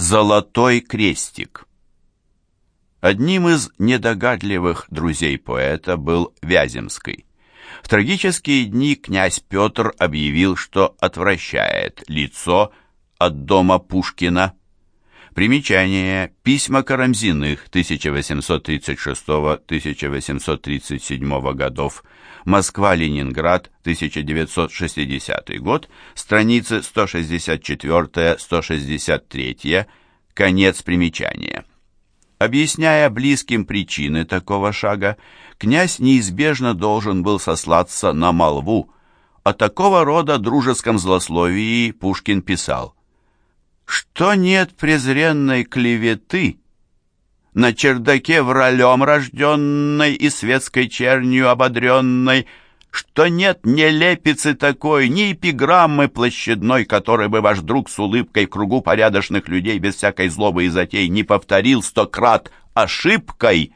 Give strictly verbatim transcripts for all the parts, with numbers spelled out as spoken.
Золотой крестик. Одним из недогадливых друзей поэта был Вяземский. В трагические дни князь Петр объявил, что отвращает лицо от дома Пушкина. Примечание. Письма Карамзиных тысяча восемьсот тридцать шестого — тысяча восемьсот тридцать седьмого годов. Москва-Ленинград, тысяча девятьсот шестидесятый год, страницы сто шестьдесят четыре — сто шестьдесят три, конец примечания. Объясняя близким причины такого шага, князь неизбежно должен был сослаться на молву. О такого рода дружеском злословии Пушкин писал: «Что нет презренной клеветы, на чердаке вралем рожденной и светской чернью ободренной, что нет нелепицы такой, ни эпиграммы площадной, которой бы ваш друг с улыбкой в кругу порядочных людей без всякой злобы и затей не повторил сто крат ошибкой».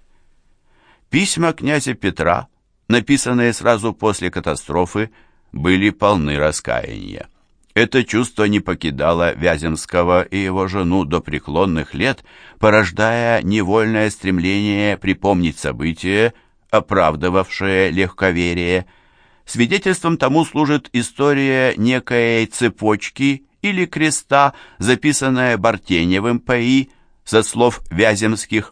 Письма князя Петра, написанные сразу после катастрофы, были полны раскаяния. Это чувство не покидало Вяземского и его жену до преклонных лет, порождая невольное стремление припомнить события, оправдывавшее легковерие. Свидетельством тому служит история некой цепочки или креста, записанная Бартеневым П.И. со слов Вяземских.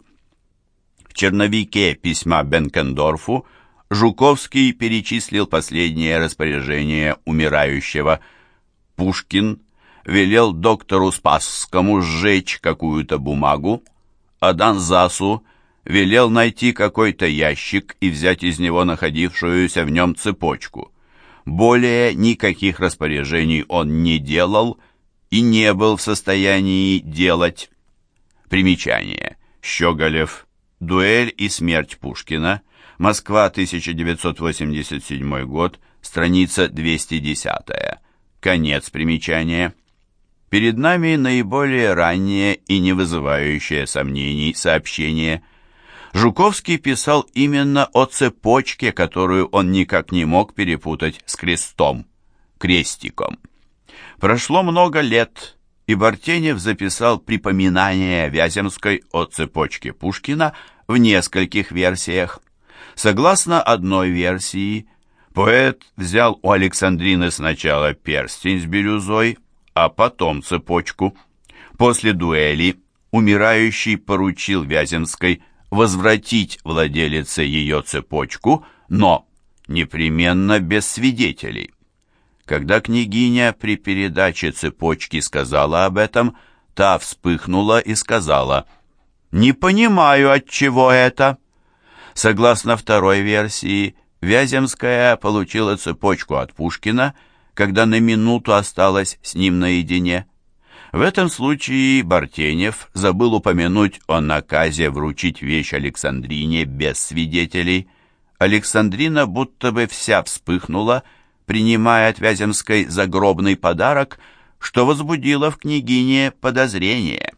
В черновике письма Бенкендорфу Жуковский перечислил последнее распоряжение умирающего. Пушкин велел доктору Спасскому сжечь какую-то бумагу, а Донзасу велел найти какой-то ящик и взять из него находившуюся в нем цепочку. Более никаких распоряжений он не делал и не был в состоянии делать. Примечание. Щеголев. Дуэль и смерть Пушкина. Москва, тысяча девятьсот восемьдесят седьмой год. Страница двести десять. Конец примечания. Перед нами наиболее раннее и не вызывающее сомнений сообщение. Жуковский писал именно о цепочке, которую он никак не мог перепутать с крестом, крестиком. Прошло много лет, и Бартенев записал припоминание Вяземской о цепочке Пушкина в нескольких версиях. Согласно одной версии, поэт взял у Александрины сначала перстень с бирюзой, а потом цепочку. После дуэли умирающий поручил Вяземской возвратить владелице ее цепочку, но непременно без свидетелей. Когда княгиня при передаче цепочки сказала об этом, та вспыхнула и сказала: «Не понимаю, от чего это». Согласно второй версии, Вяземская получила цепочку от Пушкина, когда на минуту осталась с ним наедине. В этом случае Бартенев забыл упомянуть о наказе вручить вещь Александрине без свидетелей. Александрина будто бы вся вспыхнула, принимая от Вяземской загробный подарок, что возбудило в княгине подозрение.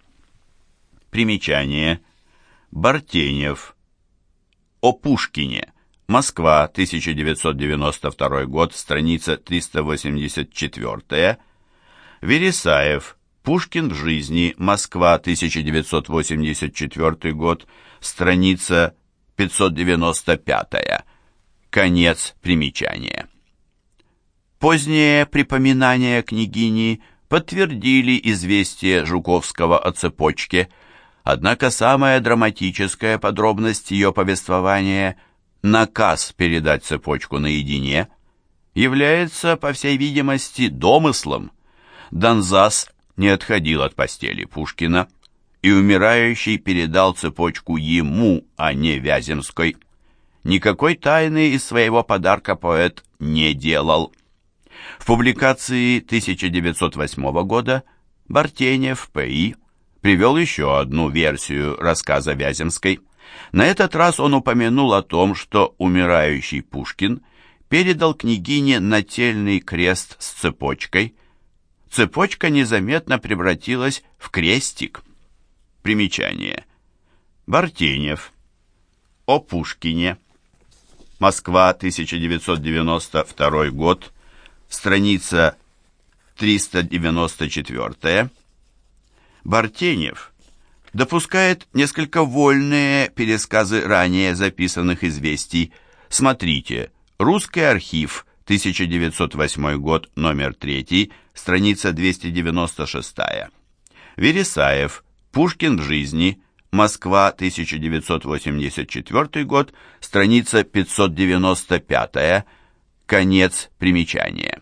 Примечание. Бартенев. О Пушкине. Москва, тысяча девятьсот девяносто второй год, страница триста восемьдесят четыре. Вересаев. Пушкин в жизни. Москва, тысяча девятьсот восемьдесят четвёртый год, страница пятьсот девяносто пять. Конец примечания. Позднее припоминания княгини подтвердили известие Жуковского о цепочке, однако самая драматическая подробность ее повествования — наказ передать цепочку наедине — является, по всей видимости, домыслом. Донзас не отходил от постели Пушкина, и умирающий передал цепочку ему, а не Вяземской. Никакой тайны из своего подарка поэт не делал. В публикации тысяча девятьсот восьмого года Бартенев П.И. привел еще одну версию рассказа Вяземской. На этот раз он упомянул о том, что умирающий Пушкин передал княгине нательный крест с цепочкой. Цепочка незаметно превратилась в крестик. Примечание. Бартенев. О Пушкине. Москва, тысяча девятьсот девяносто второй год. Страница триста девяносто четыре. Бартенев допускает несколько вольные пересказы ранее записанных известий. Смотрите, «Русский архив», тысяча девятьсот восьмой год, номер три, страница двести девяносто шесть. Вересаев, «Пушкин в жизни», Москва, тысяча девятьсот восемьдесят четвёртый год, страница пятьсот девяносто пять, конец примечания.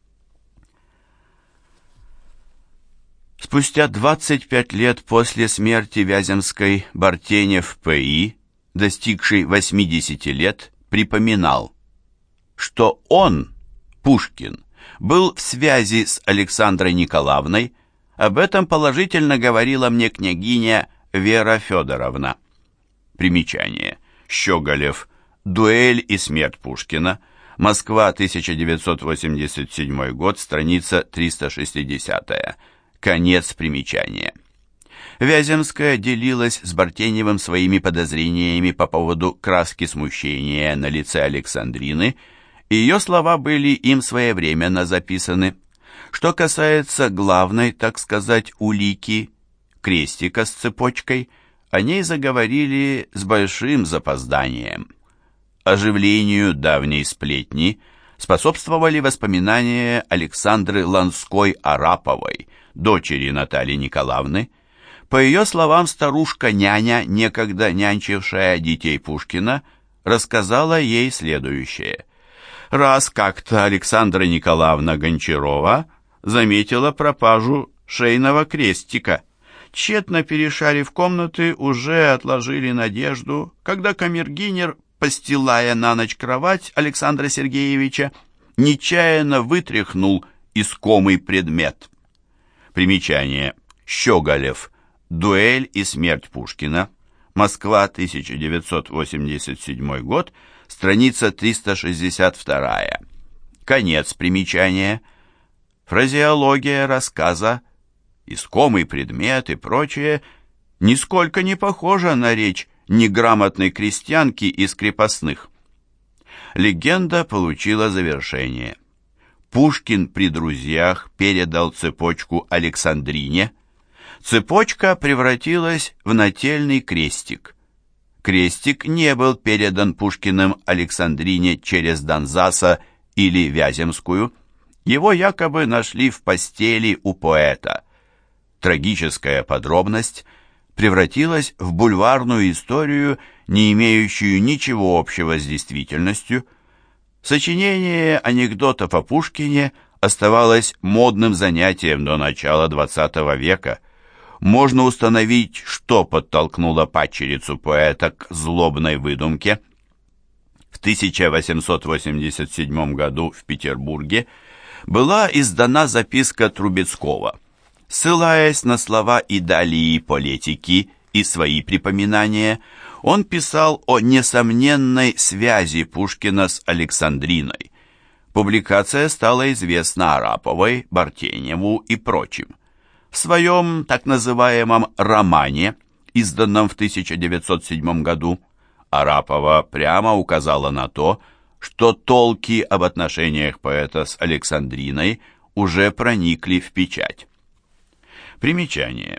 Спустя двадцать пять лет после смерти Вяземской Бартенев П.И., достигший восьмидесяти лет, припоминал, что он, Пушкин, был в связи с Александрой Николаевной. Об этом положительно говорила мне княгиня Вера Федоровна. Примечание. Щеголев. «Дуэль и смерть Пушкина». Москва, тысяча девятьсот восемьдесят седьмой год, страница триста шестьдесят. Конец примечания. Вяземская делилась с Бартеневым своими подозрениями по поводу краски смущения на лице Александрины, и ее слова были им своевременно записаны. Что касается главной, так сказать, улики, крестика с цепочкой, о ней заговорили с большим запозданием. Оживлению давней сплетни способствовали воспоминания Александры Ланской-Араповой, дочери Натальи Николаевны. По ее словам, старушка-няня, некогда нянчившая детей Пушкина, рассказала ей следующее. Раз как-то Александра Николаевна Гончарова заметила пропажу шейного крестика. Тщетно перешарив комнаты, уже отложили надежду, когда камердинер, постилая на ночь кровать Александра Сергеевича, нечаянно вытряхнул искомый предмет. Примечание. Щеголев. «Дуэль и смерть Пушкина». Москва, тысяча девятьсот восемьдесят седьмой год, страница триста шестьдесят два. Конец примечания. Фразеология рассказа, искомый предмет и прочее нисколько не похожа на речь неграмотной крестьянки из крепостных. Легенда получила завершение. Пушкин при друзьях передал цепочку Александрине. Цепочка превратилась в нательный крестик. Крестик не был передан Пушкиным Александрине через Донзаса или Вяземскую. Его якобы нашли в постели у поэта. Трагическая подробность превратилась в бульварную историю, не имеющую ничего общего с действительностью. Сочинение анекдотов о Пушкине оставалось модным занятием до начала двадцатого века. Можно установить, что подтолкнуло падчерицу поэта к злобной выдумке. В тысяча восемьсот восемьдесят седьмом году в Петербурге была издана записка Трубецкого. Ссылаясь на слова Идалии Полетики и свои припоминания, он писал о несомненной связи Пушкина с Александриной. Публикация стала известна Араповой, Бартеневу и прочим. В своем так называемом «романе», изданном в тысяча девятьсот седьмом году, Арапова прямо указала на то, что толки об отношениях поэта с Александриной уже проникли в печать. Примечание.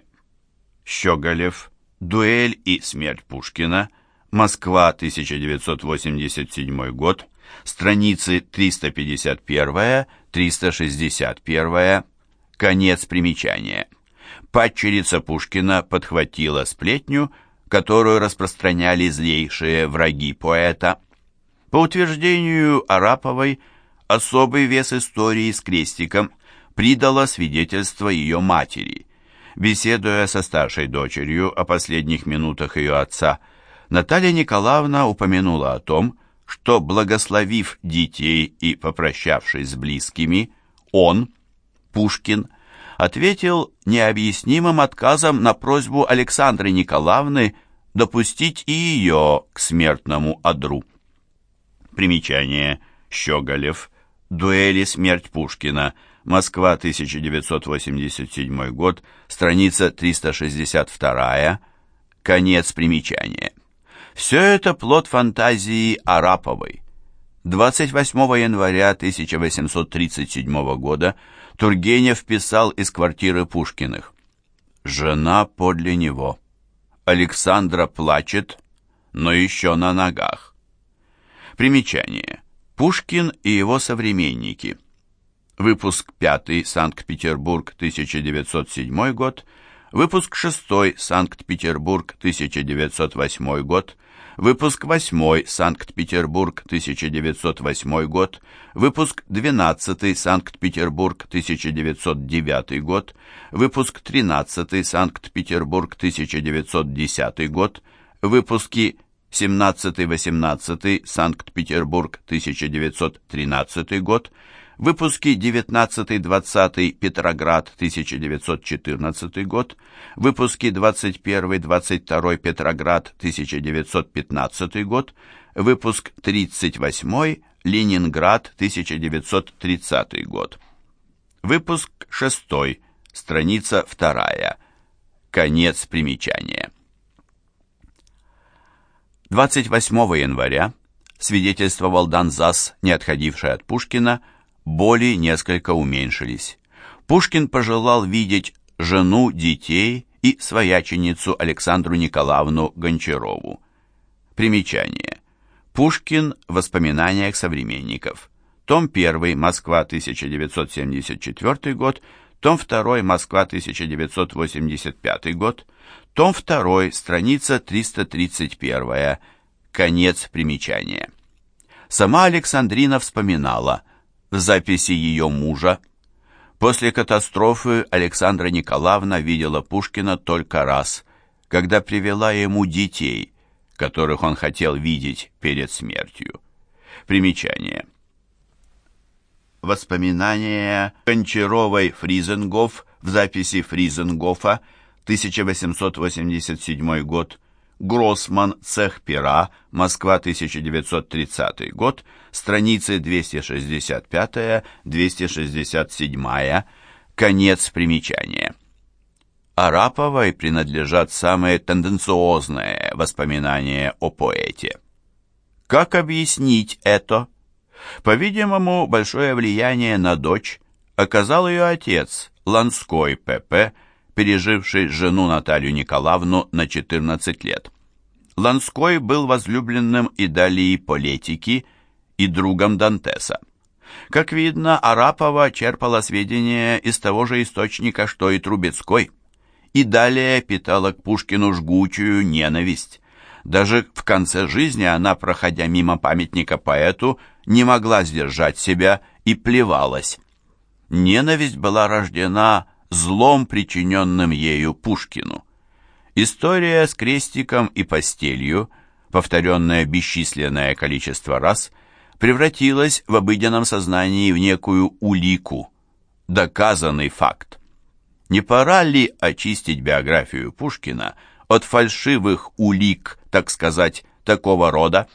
Щеголев. «Дуэль и смерть Пушкина». Москва, тысяча девятьсот восемьдесят седьмой год. Страницы триста пятьдесят один — триста шестьдесят один. Конец примечания. Падчерица Пушкина подхватила сплетню, которую распространяли злейшие враги поэта. По утверждению Араповой, особый вес истории с крестиком придало свидетельство ее матери. Беседуя со старшей дочерью о последних минутах ее отца, Наталья Николаевна упомянула о том, что, благословив детей и попрощавшись с близкими, он, Пушкин, ответил необъяснимым отказом на просьбу Александры Николаевны допустить и ее к смертному одру. Примечание. Щеголев. «Дуэль и смерть Пушкина». Москва, тысяча девятьсот восемьдесят седьмой год, страница триста шестьдесят два. Конец примечания. Все это плод фантазии Араповой. двадцать восьмого января тысяча восемьсот тридцать седьмого года Тургенев писал из квартиры Пушкиных. Жена подле него. Александра плачет, но еще на ногах. Примечание. Пушкин и его современники. Выпуск пятый, Санкт-Петербург, тысяча девятьсот седьмой год. Выпуск шестой, Санкт-Петербург, тысяча девятьсот восьмой год. Выпуск восьмой, Санкт-Петербург, тысяча девятьсот восьмой год. Выпуск двенадцатый, Санкт-Петербург, тысяча девятьсот девятый год. Выпуск тринадцатый, Санкт-Петербург, тысяча девятьсот десятый год. Выпуски семнадцатый-восемнадцатый, Санкт-Петербург, тысяча девятьсот тринадцатый год. Выпуски девятнадцатый-двадцатый, Петроград, тысяча девятьсот четырнадцатый год. Выпуски двадцать первый-двадцать второй, Петроград, тысяча девятьсот пятнадцатый год. Выпуск тридцать восьмой, Ленинград, тысяча девятьсот тридцатый год. Выпуск шестой, страница вторая. Конец примечания. двадцать восьмого января свидетельствовал Донзас, не отходивший от Пушкина, боли несколько уменьшились. Пушкин пожелал видеть жену, детей и свояченицу Александру Николаевну Гончарову. Примечание. Пушкин в воспоминаниях современников. Том первый, Москва, тысяча девятьсот семьдесят четвёртый год. Том второй, Москва, тысяча девятьсот восемьдесят пятый год. Том второй, страница триста тридцать первая. Конец примечания. Сама Александрина вспоминала в записи ее мужа: после катастрофы Александра Николаевна видела Пушкина только раз, когда привела ему детей, которых он хотел видеть перед смертью. Примечание. Воспоминания Гончаровой-Фризенгоф в записи Фризенгофа, тысяча восемьсот восемьдесят седьмой год. Гроссман, цех пера, Москва, тысяча девятьсот тридцатый год, страницы двести шестьдесят пятая — двести шестьдесят седьмая, конец примечания. Араповой принадлежат самые тенденциозные воспоминания о поэте. Как объяснить это? По-видимому, большое влияние на дочь оказал ее отец, Ланской П П, переживший жену Наталью Николаевну на четырнадцать лет. Ланской был возлюбленным Идалии Полетики и другом Дантеса. Как видно, Арапова черпала сведения из того же источника, что и Трубецкой. Идалия питала к Пушкину жгучую ненависть. Даже в конце жизни она, проходя мимо памятника поэту, не могла сдержать себя и плевалась. Ненависть была рождена злом, причиненным ею Пушкину. История с крестиком и постелью, повторенная бесчисленное количество раз, превратилась в обыденном сознании в некую улику, доказанный факт. Не пора ли очистить биографию Пушкина от фальшивых улик, так сказать, такого рода?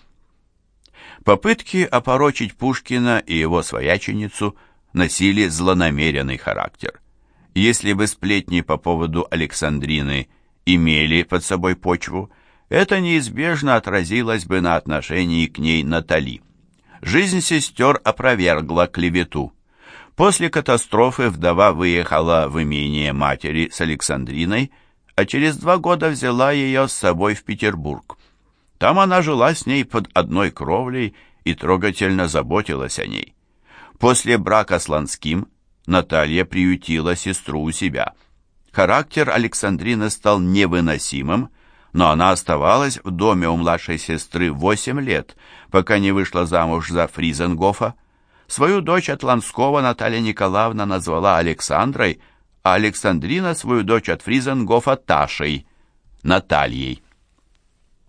Попытки опорочить Пушкина и его свояченицу носили злонамеренный характер. Если бы сплетни по поводу Александрины имели под собой почву, это неизбежно отразилось бы на отношении к ней Натали. Жизнь сестер опровергла клевету. После катастрофы вдова выехала в имение матери с Александриной, а через два года взяла ее с собой в Петербург. Там она жила с ней под одной кровлей и трогательно заботилась о ней. После брака с Ланским Наталья приютила сестру у себя. Характер Александрины стал невыносимым, но она оставалась в доме у младшей сестры восемь лет, пока не вышла замуж за Фризенгофа. Свою дочь от Ланского Наталья Николаевна назвала Александрой, а Александрина свою дочь от Фризенгофа Ташей, Натальей.